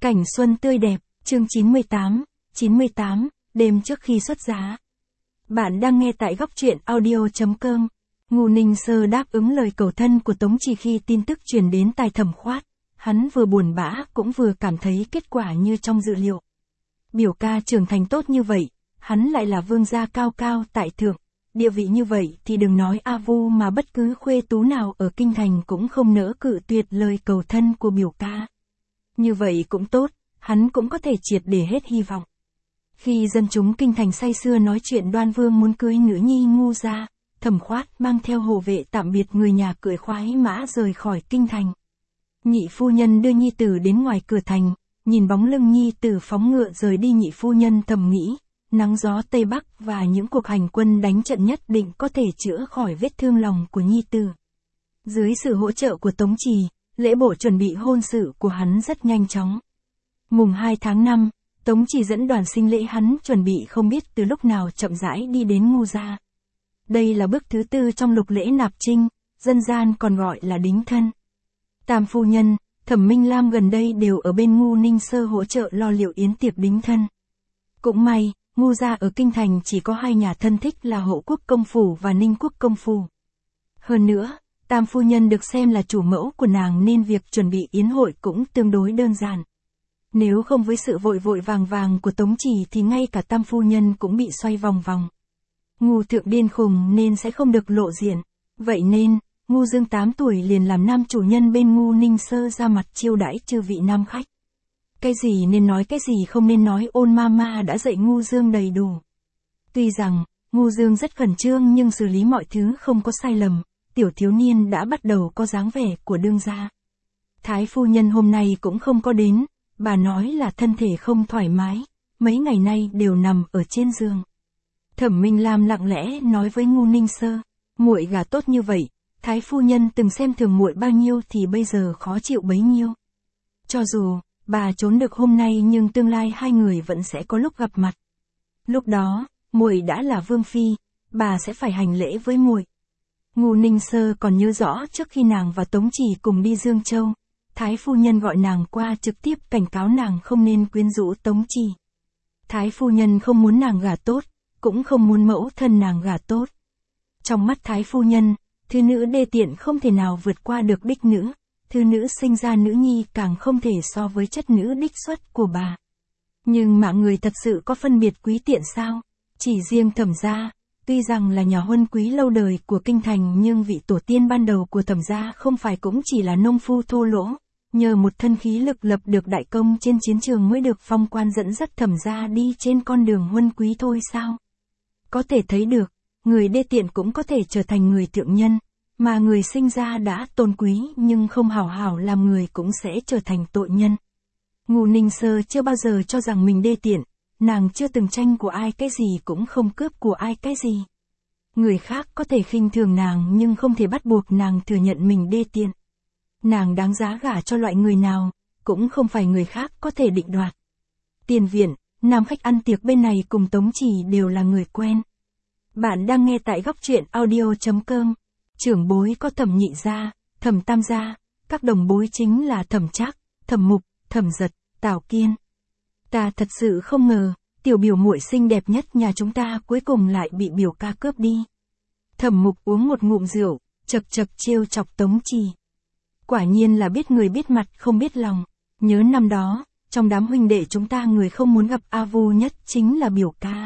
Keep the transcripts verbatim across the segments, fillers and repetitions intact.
Cảnh xuân tươi đẹp, chương chín mươi tám, chín mươi tám, đêm trước khi xuất giá. Bạn đang nghe tại góc truyện audio chấm com. Ngô Ninh Sơ đáp ứng lời cầu thân của Tống Trì khi tin tức truyền đến tai Thẩm Khoát. Hắn vừa buồn bã cũng vừa cảm thấy kết quả như trong dự liệu. Biểu ca trưởng thành tốt như vậy, hắn lại là vương gia cao cao tại thượng. Địa vị như vậy thì đừng nói A Vu mà bất cứ khuê tú nào ở kinh thành cũng không nỡ cự tuyệt lời cầu thân của biểu ca. Như vậy cũng tốt, hắn cũng có thể triệt để hết hy vọng. Khi dân chúng kinh thành say sưa nói chuyện Đoan Vương muốn cưới nữ nhi Ngu gia, Thẩm Khoát mang theo hộ vệ tạm biệt người nhà cưỡi khoái mã rời khỏi kinh thành. Nhị phu nhân đưa nhi tử đến ngoài cửa thành, nhìn bóng lưng nhi tử phóng ngựa rời đi, nhị phu nhân thầm nghĩ, nắng gió Tây Bắc và những cuộc hành quân đánh trận nhất định có thể chữa khỏi vết thương lòng của nhi tử. Dưới sự hỗ trợ của Tống Trì, lễ bộ chuẩn bị hôn sự của hắn rất nhanh chóng. Mùng hai tháng năm, Tống Trì dẫn đoàn sinh lễ hắn chuẩn bị không biết từ lúc nào chậm rãi đi đến Ngu gia. Đây là bước thứ tư trong lục lễ nạp trinh, dân gian còn gọi là đính thân. Tam phu nhân, Thẩm Minh Lam gần đây đều ở bên Ngô Ninh Sơ hỗ trợ lo liệu yến tiệc đính thân. Cũng may, Ngu gia ở kinh thành chỉ có hai nhà thân thích là Hộ Quốc công phủ và Ninh Quốc công phủ. Hơn nữa, Tam phu nhân được xem là chủ mẫu của nàng nên việc chuẩn bị yến hội cũng tương đối đơn giản. Nếu không với sự vội vội vàng vàng của Tống Trì thì ngay cả Tam phu nhân cũng bị xoay vòng vòng. Ngu thượng điên khùng nên sẽ không được lộ diện. Vậy nên, Ngu Dương tám tuổi liền làm nam chủ nhân bên Ngô Ninh Sơ ra mặt chiêu đãi chư vị nam khách. Cái gì nên nói cái gì không nên nói ôn ma ma đã dạy Ngu Dương đầy đủ. Tuy rằng, Ngu Dương rất khẩn trương nhưng xử lý mọi thứ không có sai lầm, tiểu thiếu niên đã bắt đầu có dáng vẻ của đương gia. Thái phu nhân hôm nay cũng không có đến, bà nói là thân thể không thoải mái, mấy ngày nay đều nằm ở trên giường. Thẩm Minh Lam lặng lẽ nói với Ngô Ninh Sơ, muội gả tốt như vậy, Thái phu nhân từng xem thường muội bao nhiêu thì bây giờ khó chịu bấy nhiêu. Cho dù bà trốn được hôm nay nhưng tương lai hai người vẫn sẽ có lúc gặp mặt. Lúc đó, muội đã là vương phi, bà sẽ phải hành lễ với muội. Ngô Ninh Sơ còn nhớ rõ trước khi nàng và Tống Trì cùng đi Dương Châu, Thái phu nhân gọi nàng qua trực tiếp cảnh cáo nàng không nên quyến rũ Tống Trì. Thái phu nhân không muốn nàng gả tốt, cũng không muốn mẫu thân nàng gả tốt. Trong mắt Thái phu nhân, thư nữ đê tiện không thể nào vượt qua được đích nữ, thư nữ sinh ra nữ nhi càng không thể so với chất nữ đích xuất của bà. Nhưng mà người thật sự có phân biệt quý tiện sao? Chỉ riêng Thẩm gia, tuy rằng là nhà huân quý lâu đời của kinh thành nhưng vị tổ tiên ban đầu của Thẩm gia không phải cũng chỉ là nông phu thô lỗ, nhờ một thân khí lực lập được đại công trên chiến trường mới được phong quan dẫn dắt Thẩm gia đi trên con đường huân quý thôi sao? Có thể thấy được, người đê tiện cũng có thể trở thành người thượng nhân, mà người sinh ra đã tôn quý nhưng không hảo hảo làm người cũng sẽ trở thành tội nhân. Ngô Ninh Sơ chưa bao giờ cho rằng mình đê tiện, nàng chưa từng tranh của ai cái gì cũng không cướp của ai cái gì. Người khác có thể khinh thường nàng nhưng không thể bắt buộc nàng thừa nhận mình đê tiện. Nàng đáng giá gả cho loại người nào, cũng không phải người khác có thể định đoạt. Tiền viện, nam khách ăn tiệc bên này cùng Tống Trì đều là người quen. Bạn đang nghe tại góc truyện audio chấm com. Trưởng bối có Thẩm Nhị gia, Thẩm Tam gia, các đồng bối chính là Thẩm Trác, Thẩm Mục, Thẩm Giật, Tào Kiên. Ta thật sự không ngờ, tiểu biểu muội xinh đẹp nhất nhà chúng ta cuối cùng lại bị biểu ca cướp đi. Thẩm Mục uống một ngụm rượu, chật chật trêu chọc Tống Trì. Quả nhiên là biết người biết mặt không biết lòng. Nhớ năm đó, trong đám huynh đệ chúng ta người không muốn gặp A Vu nhất chính là biểu ca.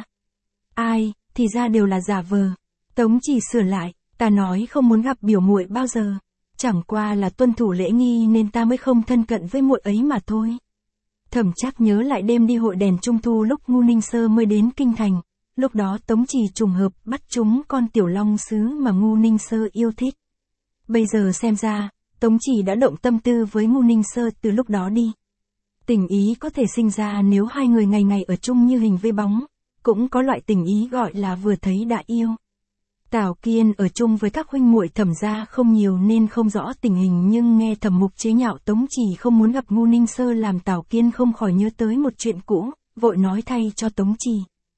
Ai, thì ra đều là giả vờ. Tống Trì sửa lại, ta nói không muốn gặp biểu muội bao giờ. Chẳng qua là tuân thủ lễ nghi nên ta mới không thân cận với muội ấy mà thôi. Thẩm Trác nhớ lại đêm đi hội đèn trung thu lúc Ngô Ninh Sơ mới đến kinh thành. Lúc đó Tống Trì trùng hợp bắt chúng con tiểu long sứ mà Ngô Ninh Sơ yêu thích. Bây giờ xem ra, Tống Trì đã động tâm tư với Ngô Ninh Sơ từ lúc đó đi. Tình ý có thể sinh ra nếu hai người ngày ngày ở chung như hình với bóng, cũng có loại tình ý gọi là vừa thấy đã yêu. Tào Kiên ở chung với các huynh muội Thẩm gia không nhiều nên không rõ tình hình nhưng nghe Thẩm Mục chế nhạo Tống Trì không muốn gặp Ngô Ninh Sơ làm Tào Kiên không khỏi nhớ tới một chuyện cũ, vội nói thay cho Tống Trì.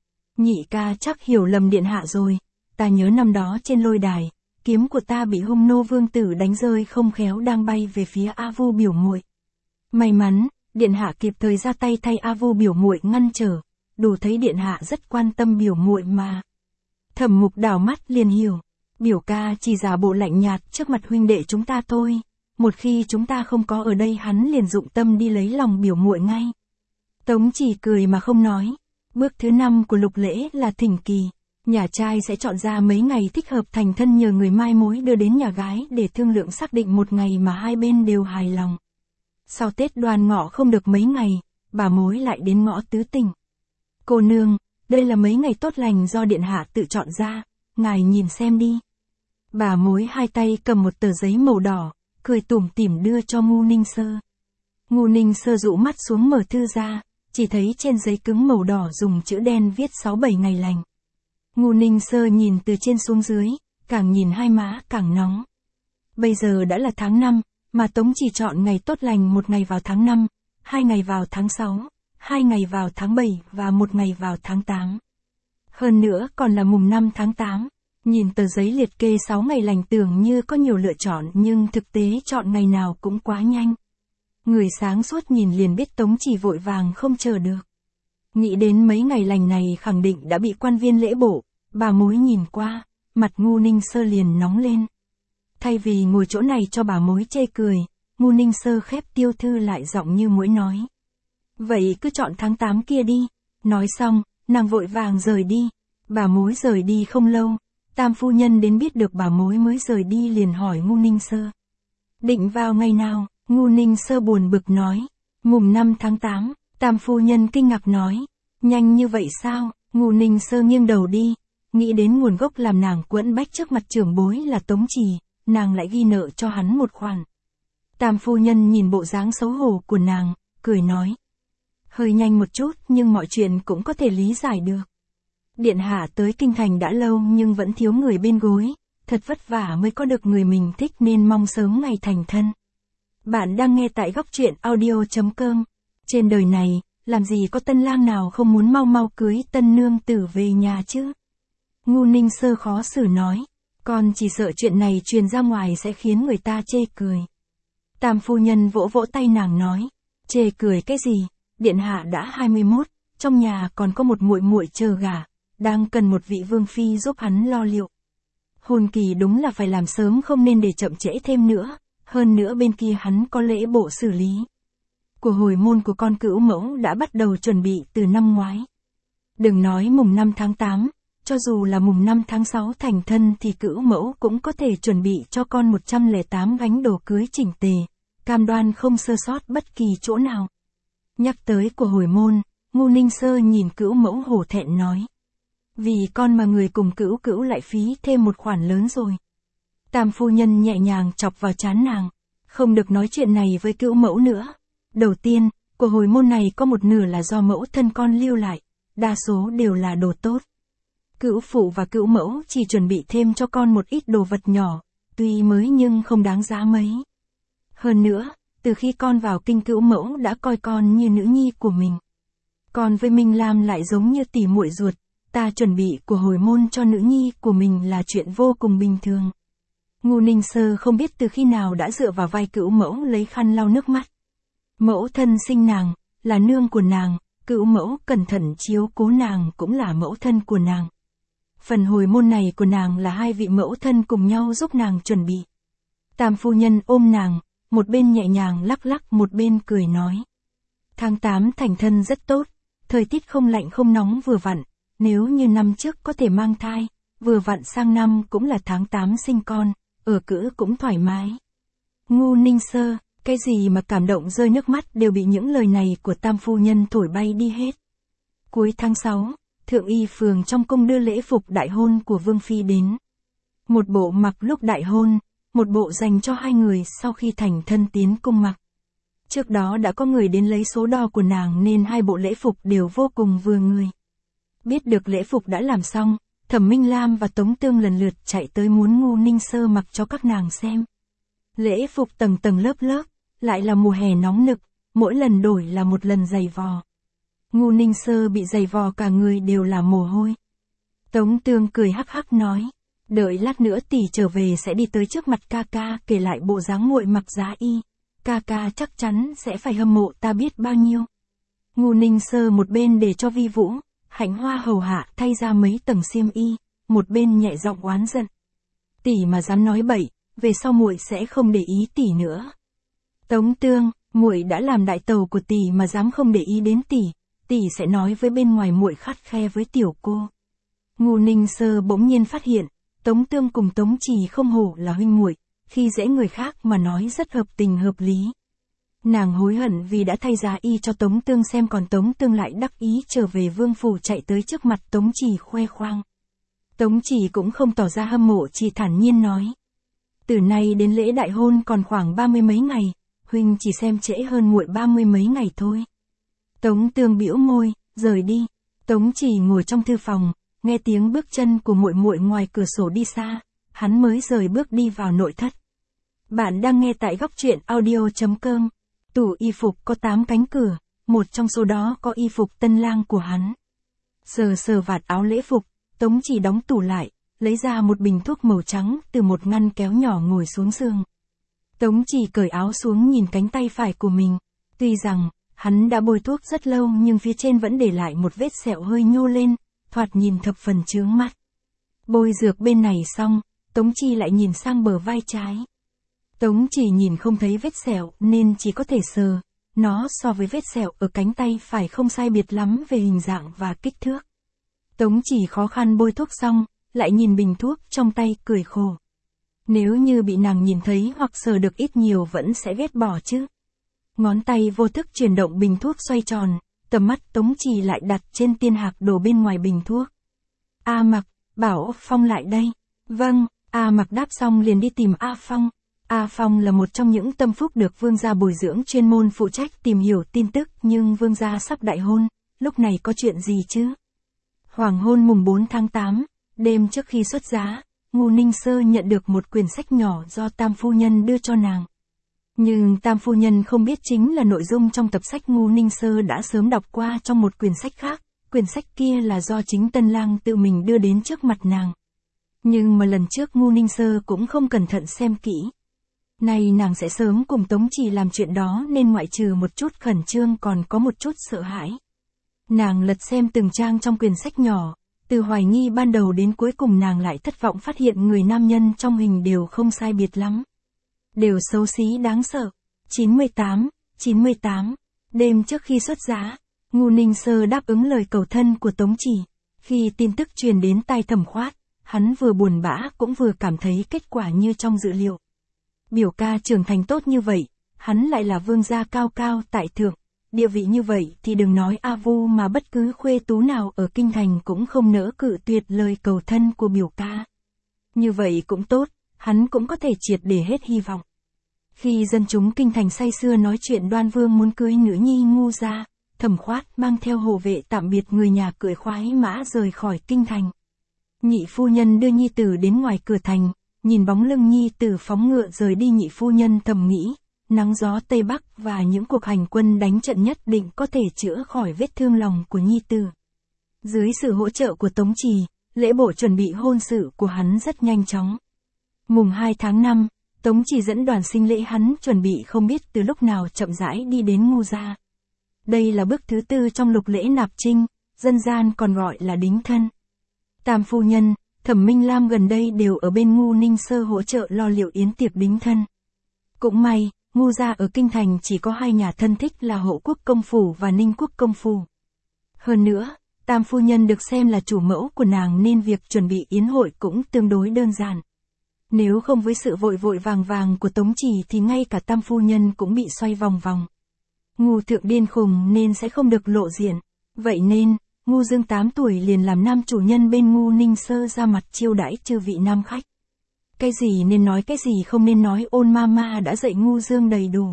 Nhị ca chắc hiểu lầm điện hạ rồi, ta nhớ năm đó trên lôi đài, kiếm của ta bị Hung Nô vương tử đánh rơi không khéo đang bay về phía A Vu biểu muội. May mắn, Điện hạ kịp thời ra tay thay A Vu biểu muội ngăn trở, đủ thấy điện hạ rất quan tâm biểu muội mà. Thẩm Mục đảo mắt liền hiểu, biểu ca chỉ giả bộ lạnh nhạt trước mặt huynh đệ chúng ta thôi, một khi chúng ta không có ở đây hắn liền dụng tâm đi lấy lòng biểu muội ngay. Tống Chỉ cười mà không nói. Bước thứ năm của lục lễ là thỉnh kỳ, nhà trai sẽ chọn ra mấy ngày thích hợp thành thân nhờ người mai mối đưa đến nhà gái để thương lượng xác định một ngày mà hai bên đều hài lòng. Sau Tết Đoan Ngọ không được mấy ngày, bà mối lại đến ngõ tứ tình. Cô nương, đây là mấy ngày tốt lành do điện hạ tự chọn ra, ngài nhìn xem đi. Bà mối hai tay cầm một tờ giấy màu đỏ, cười tủm tỉm đưa cho Ngu Ninh Sơ. Ngu Ninh Sơ dụ mắt xuống mở thư ra, chỉ thấy trên giấy cứng màu đỏ dùng chữ đen viết sáu bảy ngày lành. Ngu Ninh Sơ nhìn từ trên xuống dưới, càng nhìn hai má càng nóng. Bây giờ đã là tháng năm, mà Tống chỉ chọn ngày tốt lành một ngày vào tháng năm, hai ngày vào tháng sáu, hai ngày vào tháng bảy và một ngày vào tháng tám. Hơn nữa còn là mùng năm tháng tám, nhìn tờ giấy liệt kê sáu ngày lành tưởng như có nhiều lựa chọn nhưng thực tế chọn ngày nào cũng quá nhanh. Người sáng suốt nhìn liền biết Tống chỉ vội vàng không chờ được. Nghĩ đến mấy ngày lành này khẳng định đã bị quan viên lễ bộ, bà mối nhìn qua, mặt Ngu Ninh Sơ liền nóng lên. Thay vì ngồi chỗ này cho bà mối chê cười, Ngu Ninh Sơ khép tiêu thư lại giọng như muỗi nói. Vậy cứ chọn tháng tám kia đi. Nói xong, nàng vội vàng rời đi. Bà mối rời đi không lâu, Tam phu nhân đến biết được bà mối mới rời đi liền hỏi Ngu Ninh Sơ. Định vào ngày nào? Ngu Ninh Sơ buồn bực nói. Mùng năm tháng tám, Tam phu nhân kinh ngạc nói. Nhanh như vậy sao? Ngu Ninh Sơ nghiêng đầu đi, nghĩ đến nguồn gốc làm nàng quẫn bách trước mặt trưởng bối là Tống Chỉ, nàng lại ghi nợ cho hắn một khoản. Tam phu nhân nhìn bộ dáng xấu hổ của nàng, cười nói. Hơi nhanh một chút nhưng mọi chuyện cũng có thể lý giải được. Điện hạ tới kinh thành đã lâu nhưng vẫn thiếu người bên gối, thật vất vả mới có được người mình thích nên mong sớm ngày thành thân. Bạn đang nghe tại góc truyện audio chấm com. Trên đời này, làm gì có tân lang nào không muốn mau mau cưới tân nương tử về nhà chứ? Ngu Ninh Sơ khó xử nói, con chỉ sợ chuyện này truyền ra ngoài sẽ khiến người ta chê cười. Tam phu nhân vỗ vỗ tay nàng nói, chê cười cái gì, điện hạ đã hai mươi mốt, trong nhà còn có một muội muội chờ gả, đang cần một vị vương phi giúp hắn lo liệu. Hôn kỳ đúng là phải làm sớm không nên để chậm trễ thêm nữa, hơn nữa bên kia hắn có lễ bộ xử lý. Của hồi môn của con cữu mẫu đã bắt đầu chuẩn bị từ năm ngoái. Đừng nói mùng năm tháng tám, cho dù là mùng năm tháng sáu thành thân thì cữu mẫu cũng có thể chuẩn bị cho con một trăm lẻ tám gánh đồ cưới chỉnh tề, cam đoan không sơ sót bất kỳ chỗ nào. Nhắc tới của hồi môn, Ngu Ninh Sơ nhìn cữu mẫu hổ thẹn nói. Vì con mà người cùng cữu cữu lại phí thêm một khoản lớn rồi. Tam phu nhân nhẹ nhàng chọc vào trán nàng, không được nói chuyện này với cữu mẫu nữa. Đầu tiên, của hồi môn này có một nửa là do mẫu thân con lưu lại, đa số đều là đồ tốt. Cữu phụ và cữu mẫu chỉ chuẩn bị thêm cho con một ít đồ vật nhỏ, tuy mới nhưng không đáng giá mấy. Hơn nữa, từ khi con vào kinh cữu mẫu đã coi con như nữ nhi của mình. Con với Minh Lam lại giống như tỉ muội ruột, ta chuẩn bị của hồi môn cho nữ nhi của mình là chuyện vô cùng bình thường. Ngu Ninh Sơ không biết từ khi nào đã dựa vào vai cữu mẫu lấy khăn lau nước mắt. Mẫu thân sinh nàng, là nương của nàng, cữu mẫu cẩn thận chiếu cố nàng cũng là mẫu thân của nàng. Phần hồi môn này của nàng là hai vị mẫu thân cùng nhau giúp nàng chuẩn bị. Tam phu nhân ôm nàng, một bên nhẹ nhàng lắc lắc một bên cười nói. Tháng tám thành thân rất tốt, thời tiết không lạnh không nóng vừa vặn, nếu như năm trước có thể mang thai, vừa vặn sang năm cũng là tháng tám sinh con, ở cữ cũng thoải mái. Ngu Ninh Sơ, cái gì mà cảm động rơi nước mắt đều bị những lời này của tam phu nhân thổi bay đi hết. Cuối tháng sáu, Thượng Y Phường trong cung đưa lễ phục đại hôn của Vương Phi đến. Một bộ mặc lúc đại hôn, một bộ dành cho hai người sau khi thành thân tiến cung mặc. Trước đó đã có người đến lấy số đo của nàng nên hai bộ lễ phục đều vô cùng vừa người. Biết được lễ phục đã làm xong, Thẩm Minh Lam và Tống Tương lần lượt chạy tới muốn Ngu Ninh Sơ mặc cho các nàng xem. Lễ phục tầng tầng lớp lớp, lại là mùa hè nóng nực, mỗi lần đổi là một lần giày vò. Ngu Ninh Sơ bị giày vò cả người đều là mồ hôi. Tống Tương cười hắc hắc nói, đợi lát nữa tỷ trở về sẽ đi tới trước mặt ca ca kể lại bộ dáng muội mặc giá y. ca ca chắc chắn sẽ phải hâm mộ ta biết bao nhiêu. Ngô Ninh Sơ một bên để cho Vi Vũ, Hạnh Hoa hầu hạ thay ra mấy tầng xiêm y, một bên nhẹ giọng oán giận. Tỷ mà dám nói bậy, về sau muội sẽ không để ý tỷ nữa. Tống Tương, muội đã làm đại tàu của tỷ mà dám không để ý đến tỷ, tỷ sẽ nói với bên ngoài muội khắt khe với tiểu cô. Ngô Ninh Sơ bỗng nhiên phát hiện, Tống Tương cùng Tống Trì không hổ là huynh muội, khi dễ người khác mà nói rất hợp tình hợp lý. Nàng hối hận vì đã thay giá y cho Tống Tương xem, còn Tống Tương lại đắc ý trở về vương phủ chạy tới trước mặt Tống Trì khoe khoang. Tống Trì cũng không tỏ ra hâm mộ, chỉ thản nhiên nói. Từ nay đến lễ đại hôn còn khoảng ba mươi mấy ngày, huynh chỉ xem trễ hơn muội ba mươi mấy ngày thôi. Tống Tương bĩu môi, rời đi. Tống Trì ngồi trong thư phòng, nghe tiếng bước chân của muội muội ngoài cửa sổ đi xa, hắn mới rời bước đi vào nội thất. Bạn đang nghe tại góc truyện audio chấm com. Tủ y phục có tám cánh cửa, một trong số đó có y phục tân lang của hắn. Sờ sờ vạt áo lễ phục, Tống Trì đóng tủ lại, lấy ra một bình thuốc màu trắng từ một ngăn kéo nhỏ ngồi xuống giường. Tống Trì cởi áo xuống nhìn cánh tay phải của mình, tuy rằng hắn đã bôi thuốc rất lâu nhưng phía trên vẫn để lại một vết sẹo hơi nhô lên, thoạt nhìn thập phần chướng mắt. Bôi dược bên này xong, Tống Trì lại nhìn sang bờ vai trái. Tống Trì nhìn không thấy vết sẹo nên chỉ có thể sờ, nó so với vết sẹo ở cánh tay phải không sai biệt lắm về hình dạng và kích thước. Tống Trì khó khăn bôi thuốc xong, lại nhìn bình thuốc trong tay cười khổ. Nếu như bị nàng nhìn thấy hoặc sờ được ít nhiều vẫn sẽ ghét bỏ chứ. Ngón tay vô thức chuyển động bình thuốc xoay tròn, tầm mắt Tống Trì lại đặt trên tiên hạc đồ bên ngoài bình thuốc. A Mặc, bảo Phong lại đây. Vâng, A Mặc đáp xong liền đi tìm A Phong. A Phong là một trong những tâm phúc được vương gia bồi dưỡng chuyên môn phụ trách tìm hiểu tin tức, nhưng vương gia sắp đại hôn, lúc này có chuyện gì chứ? Hoàng hôn mùng bốn tháng tám, đêm trước khi xuất giá, Ngô Ninh Sơ nhận được một quyển sách nhỏ do Tam Phu Nhân đưa cho nàng. Nhưng Tam Phu Nhân không biết chính là nội dung trong tập sách Ngô Ninh Sơ đã sớm đọc qua trong một quyển sách khác, quyển sách kia là do chính tân lang tự mình đưa đến trước mặt nàng. Nhưng mà lần trước Ngô Ninh Sơ cũng không cẩn thận xem kỹ. Này nàng sẽ sớm cùng Tống Trì làm chuyện đó nên ngoại trừ một chút khẩn trương còn có một chút sợ hãi. Nàng lật xem từng trang trong quyển sách nhỏ, từ hoài nghi ban đầu đến cuối cùng nàng lại thất vọng phát hiện người nam nhân trong hình đều không sai biệt lắm. Đều xấu xí đáng sợ. chín mươi tám, chín mươi tám, đêm trước khi xuất giá, Ngô Ninh Sơ đáp ứng lời cầu thân của Tống Trì. Khi tin tức truyền đến tai Thẩm Khoát, hắn vừa buồn bã cũng vừa cảm thấy kết quả như trong dự liệu. Biểu ca trưởng thành tốt như vậy, hắn lại là vương gia cao cao tại thượng, địa vị như vậy thì đừng nói A Vu mà bất cứ khuê tú nào ở kinh thành cũng không nỡ cự tuyệt lời cầu thân của biểu ca. Như vậy cũng tốt, hắn cũng có thể triệt để hết hy vọng. Khi dân chúng kinh thành say sưa nói chuyện Đoan Vương muốn cưới nữ nhi Ngô gia, Thẩm Khoát mang theo hộ vệ tạm biệt người nhà cưỡi khoái mã rời khỏi kinh thành. Nhị phu nhân đưa nhi tử đến ngoài cửa thành, nhìn bóng lưng nhi tử phóng ngựa rời đi, nhị phu nhân thầm nghĩ, nắng gió Tây Bắc và những cuộc hành quân đánh trận nhất định có thể chữa khỏi vết thương lòng của nhi tử. Dưới sự hỗ trợ của Tống Trì, lễ bộ chuẩn bị hôn sự của hắn rất nhanh chóng. Mùng hai tháng năm, Tống Trì dẫn đoàn sinh lễ hắn chuẩn bị không biết từ lúc nào chậm rãi đi đến Ngô gia. Đây là bước thứ tư trong lục lễ nạp trinh, dân gian còn gọi là đính thân. Tam phu nhân, Thẩm Minh Lam gần đây đều ở bên Ngô Ninh Sơ hỗ trợ lo liệu yến tiệc đính thân. Cũng may, Ngô gia ở kinh thành chỉ có hai nhà thân thích là Hộ Quốc công phủ và Ninh Quốc công phủ. Hơn nữa, Tam phu nhân được xem là chủ mẫu của nàng nên việc chuẩn bị yến hội cũng tương đối đơn giản. Nếu không với sự vội vội vàng vàng của Tống Trì thì ngay cả Tam phu nhân cũng bị xoay vòng vòng. Ngô thượng điên khùng nên sẽ không được lộ diện. Vậy nên, Ngô Dương tám tuổi liền làm nam chủ nhân bên Ngô Ninh Sơ ra mặt chiêu đãi chư vị nam khách. Cái gì nên nói cái gì không nên nói ôn ma ma đã dạy Ngô Dương đầy đủ.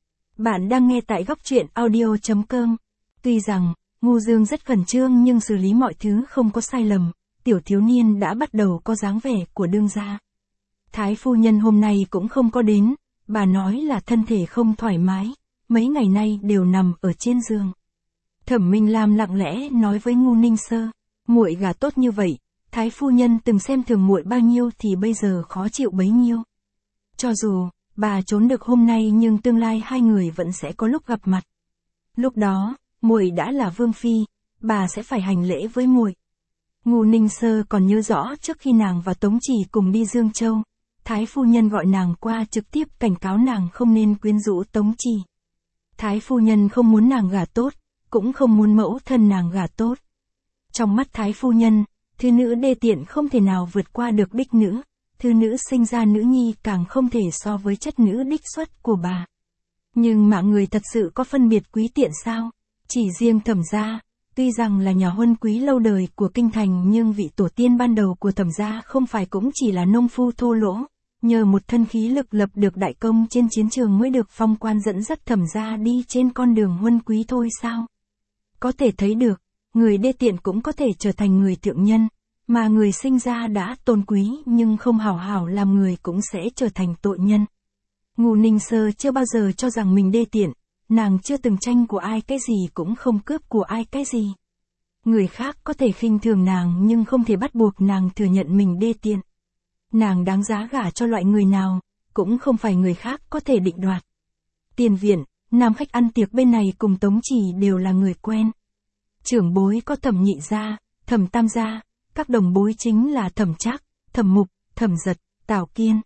Bạn đang nghe tại góc truyện audio chấm com. Tuy rằng, Ngô Dương rất khẩn trương nhưng xử lý mọi thứ không có sai lầm, tiểu thiếu niên đã bắt đầu có dáng vẻ của đương gia. Thái phu nhân hôm nay cũng không có đến, bà nói là thân thể không thoải mái, mấy ngày nay đều nằm ở trên giường. Thẩm Minh Lam lặng lẽ nói với Ngô Ninh Sơ, muội gả tốt như vậy, Thái phu nhân từng xem thường muội bao nhiêu thì bây giờ khó chịu bấy nhiêu. Cho dù bà trốn được hôm nay nhưng tương lai hai người vẫn sẽ có lúc gặp mặt. Lúc đó, muội đã là vương phi, bà sẽ phải hành lễ với muội. Ngô Ninh Sơ còn nhớ rõ trước khi nàng và Tống Chỉ cùng đi Dương Châu, Thái phu nhân gọi nàng qua trực tiếp cảnh cáo nàng không nên quyến rũ Tống Chỉ. Thái phu nhân không muốn nàng gả tốt, cũng không muốn mẫu thân nàng gả tốt. Trong mắt Thái phu nhân, thư nữ đê tiện không thể nào vượt qua được đích nữ, thư nữ sinh ra nữ nhi càng không thể so với chất nữ đích xuất của bà. Nhưng mà người thật sự có phân biệt quý tiện sao? Chỉ riêng Thẩm gia, tuy rằng là nhà huân quý lâu đời của kinh thành nhưng vị tổ tiên ban đầu của Thẩm gia không phải cũng chỉ là nông phu thô lỗ, nhờ một thân khí lực lập được đại công trên chiến trường mới được phong quan dẫn dắt Thẩm gia đi trên con đường huân quý thôi sao? Có thể thấy được, người đê tiện cũng có thể trở thành người thượng nhân, mà người sinh ra đã tôn quý nhưng không hảo hảo làm người cũng sẽ trở thành tội nhân. Ngô Ninh Sơ chưa bao giờ cho rằng mình đê tiện, nàng chưa từng tranh của ai cái gì cũng không cướp của ai cái gì. Người khác có thể khinh thường nàng nhưng không thể bắt buộc nàng thừa nhận mình đê tiện. Nàng đáng giá gả cho loại người nào, cũng không phải người khác có thể định đoạt. Tiền viện, nam khách ăn tiệc bên này cùng Tống Chỉ đều là người quen. Trưởng bối có Thẩm Nhị gia, Thẩm Tam gia, các đồng bối chính là Thẩm Trác, Thẩm Mục, Thẩm Giật, Tào Kiên.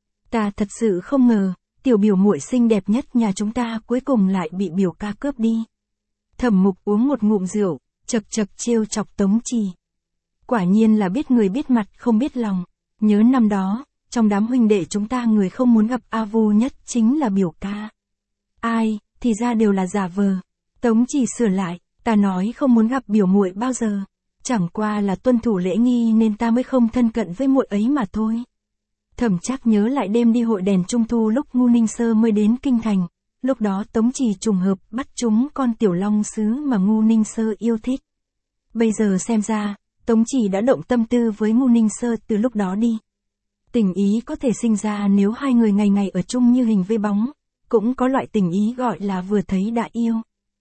Ta thật sự không ngờ, tiểu biểu muội xinh đẹp nhất nhà chúng ta cuối cùng lại bị biểu ca cướp đi. Thẩm Mục uống một ngụm rượu, chật chật trêu chọc Tống Chỉ. Quả nhiên là biết người biết mặt không biết lòng. Nhớ năm đó, trong đám huynh đệ chúng ta người không muốn gặp A Vu nhất chính là biểu ca. Ai, thì ra đều là giả vờ. Tống Chỉ sửa lại, ta nói không muốn gặp biểu muội bao giờ. Chẳng qua là tuân thủ lễ nghi nên ta mới không thân cận với muội ấy mà thôi. Thẩm Trác nhớ lại đêm đi hội đèn trung thu lúc Ngô Ninh Sơ mới đến kinh thành, lúc đó Tống Chỉ trùng hợp bắt chúng con tiểu long sứ mà Ngô Ninh Sơ yêu thích. Bây giờ xem ra, Tống Chỉ đã động tâm tư với Ngô Ninh Sơ từ lúc đó đi. Tình ý có thể sinh ra nếu hai người ngày ngày ở chung như hình với bóng, cũng có loại tình ý gọi là vừa thấy đã yêu.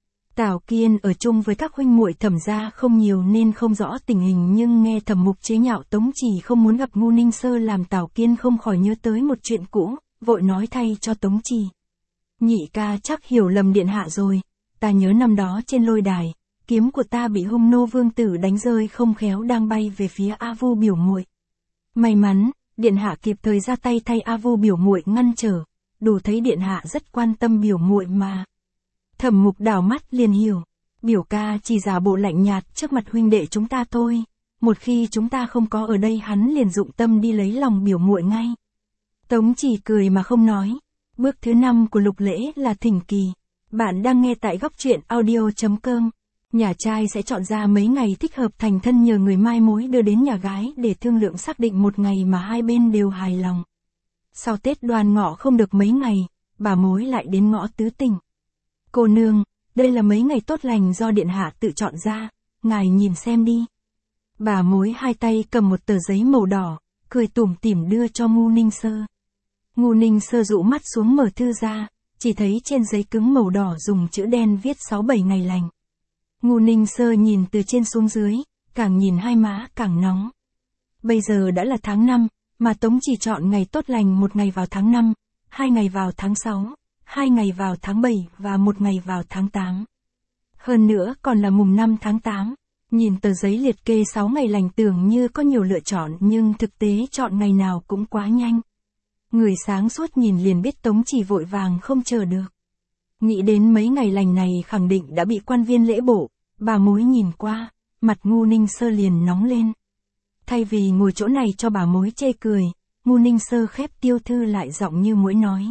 Tào Kiên ở chung với các huynh muội Thẩm gia không nhiều nên không rõ tình hình nhưng nghe Thẩm Mục chế nhạo Tống Chỉ không muốn gặp Ngô Ninh Sơ làm Tào Kiên không khỏi nhớ tới một chuyện cũ, vội nói thay cho Tống Chỉ. Nhị ca chắc hiểu lầm điện hạ rồi, ta nhớ năm đó trên lôi đài, kiếm của ta bị Hung Nô vương tử đánh rơi không khéo đang bay về phía A Vu biểu muội. May mắn, điện hạ kịp thời ra tay thay A Vu biểu muội ngăn trở, đủ thấy điện hạ rất quan tâm biểu muội mà. Thẩm Mục đảo mắt liền hiểu, biểu ca chỉ giả bộ lạnh nhạt trước mặt huynh đệ chúng ta thôi, một khi chúng ta không có ở đây hắn liền dụng tâm đi lấy lòng biểu muội ngay. Tống Chỉ cười mà không nói. Bước thứ năm của lục lễ là thỉnh kỳ. Bạn đang nghe tại góc truyện audio chấm com. Nhà trai sẽ chọn ra mấy ngày thích hợp thành thân nhờ người mai mối đưa đến nhà gái để thương lượng xác định một ngày mà hai bên đều hài lòng. Sau Tết Đoan Ngọ không được mấy ngày, bà mối lại đến ngõ tứ tỉnh. Cô nương, đây là mấy ngày tốt lành do điện hạ tự chọn ra, ngài nhìn xem đi. Bà mối hai tay cầm một tờ giấy màu đỏ, cười tủm tỉm đưa cho Ngô Ninh Sơ. Ngô Ninh Sơ dụ mắt xuống mở thư ra, chỉ thấy trên giấy cứng màu đỏ dùng chữ đen viết sáu bảy ngày lành. Ngô Ninh Sơ nhìn từ trên xuống dưới, càng nhìn hai má càng nóng. Bây giờ đã là tháng năm, mà Tống chỉ chọn ngày tốt lành một ngày vào tháng năm, hai ngày vào tháng sáu, hai ngày vào tháng bảy và một ngày vào tháng tám. Hơn nữa còn là mùng năm tháng tám. Nhìn tờ giấy liệt kê sáu ngày lành tưởng như có nhiều lựa chọn nhưng thực tế chọn ngày nào cũng quá nhanh. Người sáng suốt nhìn liền biết Tống chỉ vội vàng không chờ được. Nghĩ đến mấy ngày lành này khẳng định đã bị quan viên lễ bộ, bà mối nhìn qua, mặt Ngô Ninh Sơ liền nóng lên. Thay vì ngồi chỗ này cho bà mối chê cười, Ngô Ninh Sơ khép tiêu thư lại giọng như muỗi nói.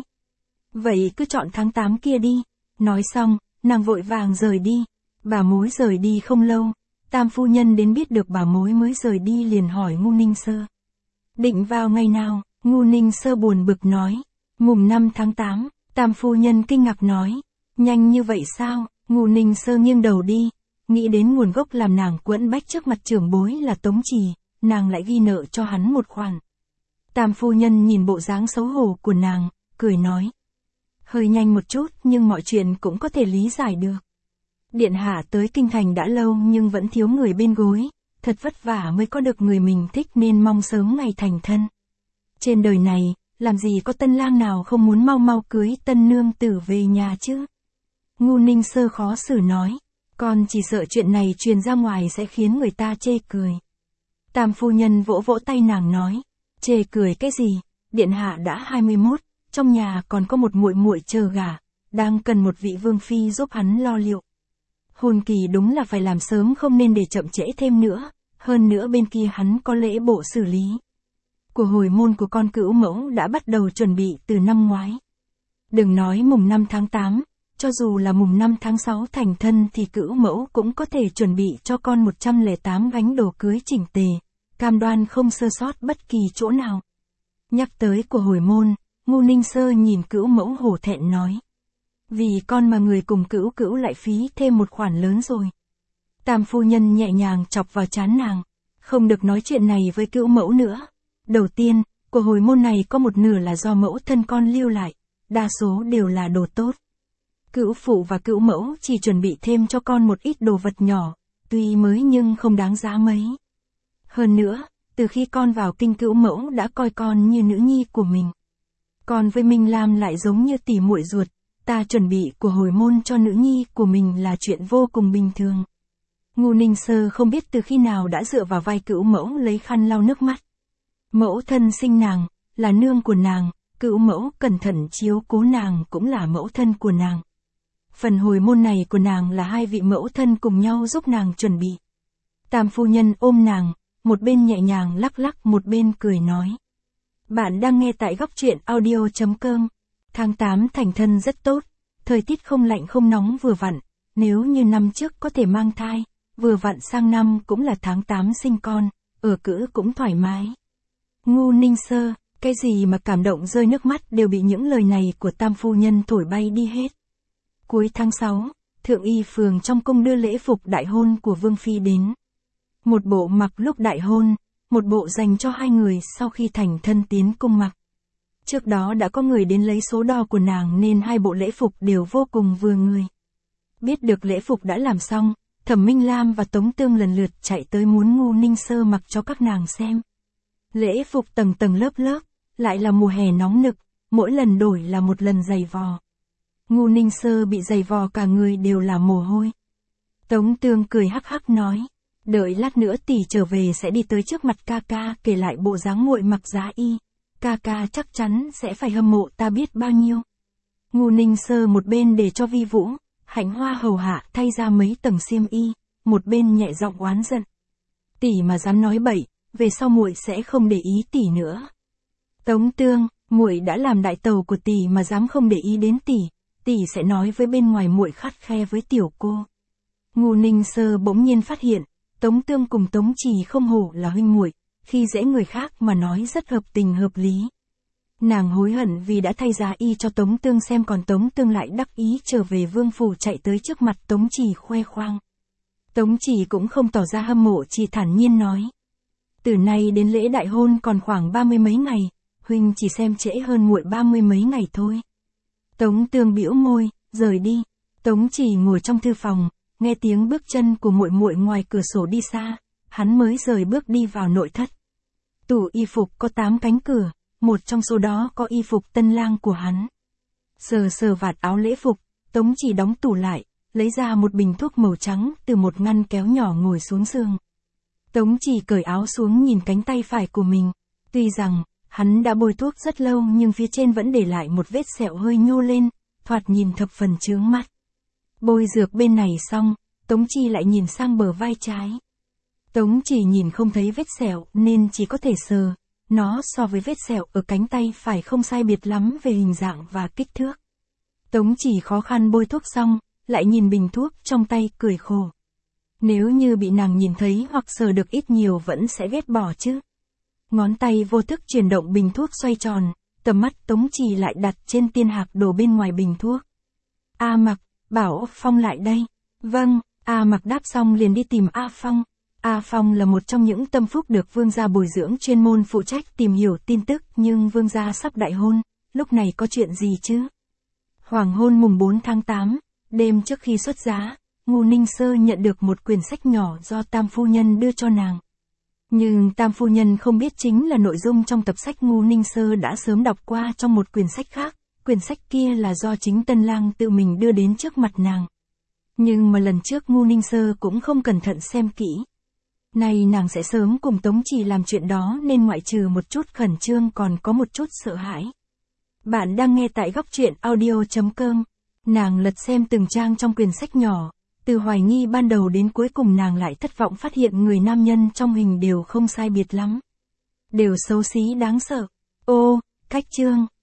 Vậy cứ chọn tháng tám kia đi. Nói xong, nàng vội vàng rời đi. Bà mối rời đi không lâu, Tam phu nhân đến biết được bà mối mới rời đi liền hỏi Ngô Ninh Sơ. Định vào ngày nào? Ngô Ninh Sơ buồn bực nói. Mùng năm tháng tám, Tam phu nhân kinh ngạc nói. Nhanh như vậy sao? Ngô Ninh Sơ nghiêng đầu đi, nghĩ đến nguồn gốc làm nàng quẫn bách trước mặt trưởng bối là Tống Chỉ, nàng lại ghi nợ cho hắn một khoản. Tam phu nhân nhìn bộ dáng xấu hổ của nàng, cười nói. Hơi nhanh một chút nhưng mọi chuyện cũng có thể lý giải được. Điện hạ tới kinh thành đã lâu nhưng vẫn thiếu người bên gối, thật vất vả mới có được người mình thích nên mong sớm ngày thành thân. Trên đời này, làm gì có tân lang nào không muốn mau mau cưới tân nương tử về nhà chứ. Ngu Ninh Sơ khó xử nói, con chỉ sợ chuyện này truyền ra ngoài sẽ khiến người ta chê cười. Tam phu nhân vỗ vỗ tay nàng nói, chê cười cái gì, điện hạ đã hai mươi mốt, trong nhà còn có một muội muội chờ gả, đang cần một vị vương phi giúp hắn lo liệu. Hôn kỳ đúng là phải làm sớm không nên để chậm trễ thêm nữa, hơn nữa bên kia hắn có lễ bộ xử lý. Của hồi môn của con cữu mẫu đã bắt đầu chuẩn bị từ năm ngoái. Đừng nói mùng năm tháng tám, cho dù là mùng năm tháng sáu thành thân thì cữu mẫu cũng có thể chuẩn bị cho con một trăm lẻ tám gánh đồ cưới chỉnh tề, cam đoan không sơ sót bất kỳ chỗ nào. Nhắc tới của hồi môn, Ngu Ninh Sơ nhìn cữu mẫu hổ thẹn nói. Vì con mà người cùng cữu cữu lại phí thêm một khoản lớn rồi. Tam phu nhân nhẹ nhàng chọc vào trán nàng, không được nói chuyện này với cữu mẫu nữa. Đầu tiên, của hồi môn này có một nửa là do mẫu thân con lưu lại, đa số đều là đồ tốt. Cữu phụ và cữu mẫu chỉ chuẩn bị thêm cho con một ít đồ vật nhỏ, tuy mới nhưng không đáng giá mấy. Hơn nữa, từ khi con vào kinh cữu mẫu đã coi con như nữ nhi của mình. Con với Minh Lam lại giống như tỉ muội ruột, ta chuẩn bị của hồi môn cho nữ nhi của mình là chuyện vô cùng bình thường. Ngu Ninh Sơ không biết từ khi nào đã dựa vào vai cữu mẫu lấy khăn lau nước mắt. Mẫu thân sinh nàng, là nương của nàng, cữu mẫu cẩn thận chiếu cố nàng cũng là mẫu thân của nàng. Phần hồi môn này của nàng là hai vị mẫu thân cùng nhau giúp nàng chuẩn bị. Tam phu nhân ôm nàng, một bên nhẹ nhàng lắc lắc một bên cười nói. Bạn đang nghe tại góc truyện audio chấm com. Tháng tám thành thân rất tốt, thời tiết không lạnh không nóng vừa vặn, nếu như năm trước có thể mang thai, vừa vặn sang năm cũng là tháng tám sinh con, ở cữ cũng thoải mái. Ngu Ninh Sơ, cái gì mà cảm động rơi nước mắt đều bị những lời này của tam phu nhân thổi bay đi hết. Cuối tháng sáu, Thượng Y Phường trong cung đưa lễ phục đại hôn của Vương Phi đến. Một bộ mặc lúc đại hôn, một bộ dành cho hai người sau khi thành thân tiến cung mặc. Trước đó đã có người đến lấy số đo của nàng nên hai bộ lễ phục đều vô cùng vừa người. Biết được lễ phục đã làm xong, Thẩm Minh Lam và Tống Tương lần lượt chạy tới muốn Ngu Ninh Sơ mặc cho các nàng xem. Lễ phục tầng tầng lớp lớp, lại là mùa hè nóng nực, mỗi lần đổi là một lần giày vò. Ngu Ninh Sơ bị giày vò cả người đều là mồ hôi. Tống Tương cười hắc hắc nói, đợi lát nữa tỷ trở về sẽ đi tới trước mặt ca ca kể lại bộ dáng muội mặc giá y, ca ca chắc chắn sẽ phải hâm mộ ta biết bao nhiêu. Ngu Ninh Sơ một bên để cho Vi Vũ, Hạnh Hoa hầu hạ thay ra mấy tầng xiêm y, một bên nhẹ giọng oán giận. Tỷ mà dám nói bậy, về sau muội sẽ không để ý tỷ nữa. Tống Tương, muội đã làm đại tàu của tỷ mà dám không để ý đến tỷ, tỷ sẽ nói với bên ngoài muội khắt khe với tiểu cô. Ngu Ninh Sơ bỗng nhiên phát hiện, Tống Tương cùng Tống Trì không hổ là huynh muội, khi dễ người khác mà nói rất hợp tình hợp lý. Nàng hối hận vì đã thay giá y cho Tống Tương xem, còn Tống Tương lại đắc ý trở về vương phủ chạy tới trước mặt Tống Trì khoe khoang. Tống Trì cũng không tỏ ra hâm mộ, chỉ thản nhiên nói. Từ nay đến lễ đại hôn còn khoảng ba mươi mấy ngày, huynh chỉ xem trễ hơn muội ba mươi mấy ngày thôi. Tống Tương bĩu môi, rời đi. Tống Trì ngồi trong thư phòng, nghe tiếng bước chân của muội muội ngoài cửa sổ đi xa, hắn mới rời bước đi vào nội thất. Tủ y phục có tám cánh cửa, một trong số đó có y phục tân lang của hắn. Sờ sờ vạt áo lễ phục, Tống Trì đóng tủ lại, lấy ra một bình thuốc màu trắng từ một ngăn kéo nhỏ ngồi xuống giường. Tống Trì cởi áo xuống nhìn cánh tay phải của mình, tuy rằng hắn đã bôi thuốc rất lâu nhưng phía trên vẫn để lại một vết sẹo hơi nhô lên, thoạt nhìn thập phần chướng mắt. Bôi dược bên này xong, Tống Trì lại nhìn sang bờ vai trái. Tống Trì nhìn không thấy vết sẹo nên chỉ có thể sờ, nó so với vết sẹo ở cánh tay phải không sai biệt lắm về hình dạng và kích thước. Tống Trì khó khăn bôi thuốc xong, lại nhìn bình thuốc trong tay cười khổ. Nếu như bị nàng nhìn thấy hoặc sờ được ít nhiều vẫn sẽ ghét bỏ chứ. Ngón tay vô thức chuyển động bình thuốc xoay tròn, tầm mắt Tống Trì lại đặt trên tiên hạc đồ bên ngoài bình thuốc. A Mặc, bảo Phong lại đây. Vâng, A Mặc đáp xong liền đi tìm A Phong. A Phong là một trong những tâm phúc được vương gia bồi dưỡng chuyên môn phụ trách tìm hiểu tin tức, nhưng vương gia sắp đại hôn, lúc này có chuyện gì chứ? Hoàng hôn mùng bốn tháng tám, đêm trước khi xuất giá, Ngu Ninh Sơ nhận được một quyển sách nhỏ do tam phu nhân đưa cho nàng. Nhưng Tam phu nhân không biết chính là nội dung trong tập sách Ngưu Ninh Sơ đã sớm đọc qua trong một quyển sách khác, quyển sách kia là do chính Tân Lang tự mình đưa đến trước mặt nàng. Nhưng mà lần trước Ngưu Ninh Sơ cũng không cẩn thận xem kỹ. Nay nàng sẽ sớm cùng Tống Chỉ làm chuyện đó nên ngoại trừ một chút khẩn trương còn có một chút sợ hãi. Bạn đang nghe tại góc truyện audio chấm com. Nàng lật xem từng trang trong quyển sách nhỏ, từ hoài nghi ban đầu đến cuối cùng nàng lại thất vọng phát hiện người nam nhân trong hình đều không sai biệt lắm. Đều xấu xí đáng sợ. Ô, cách chương.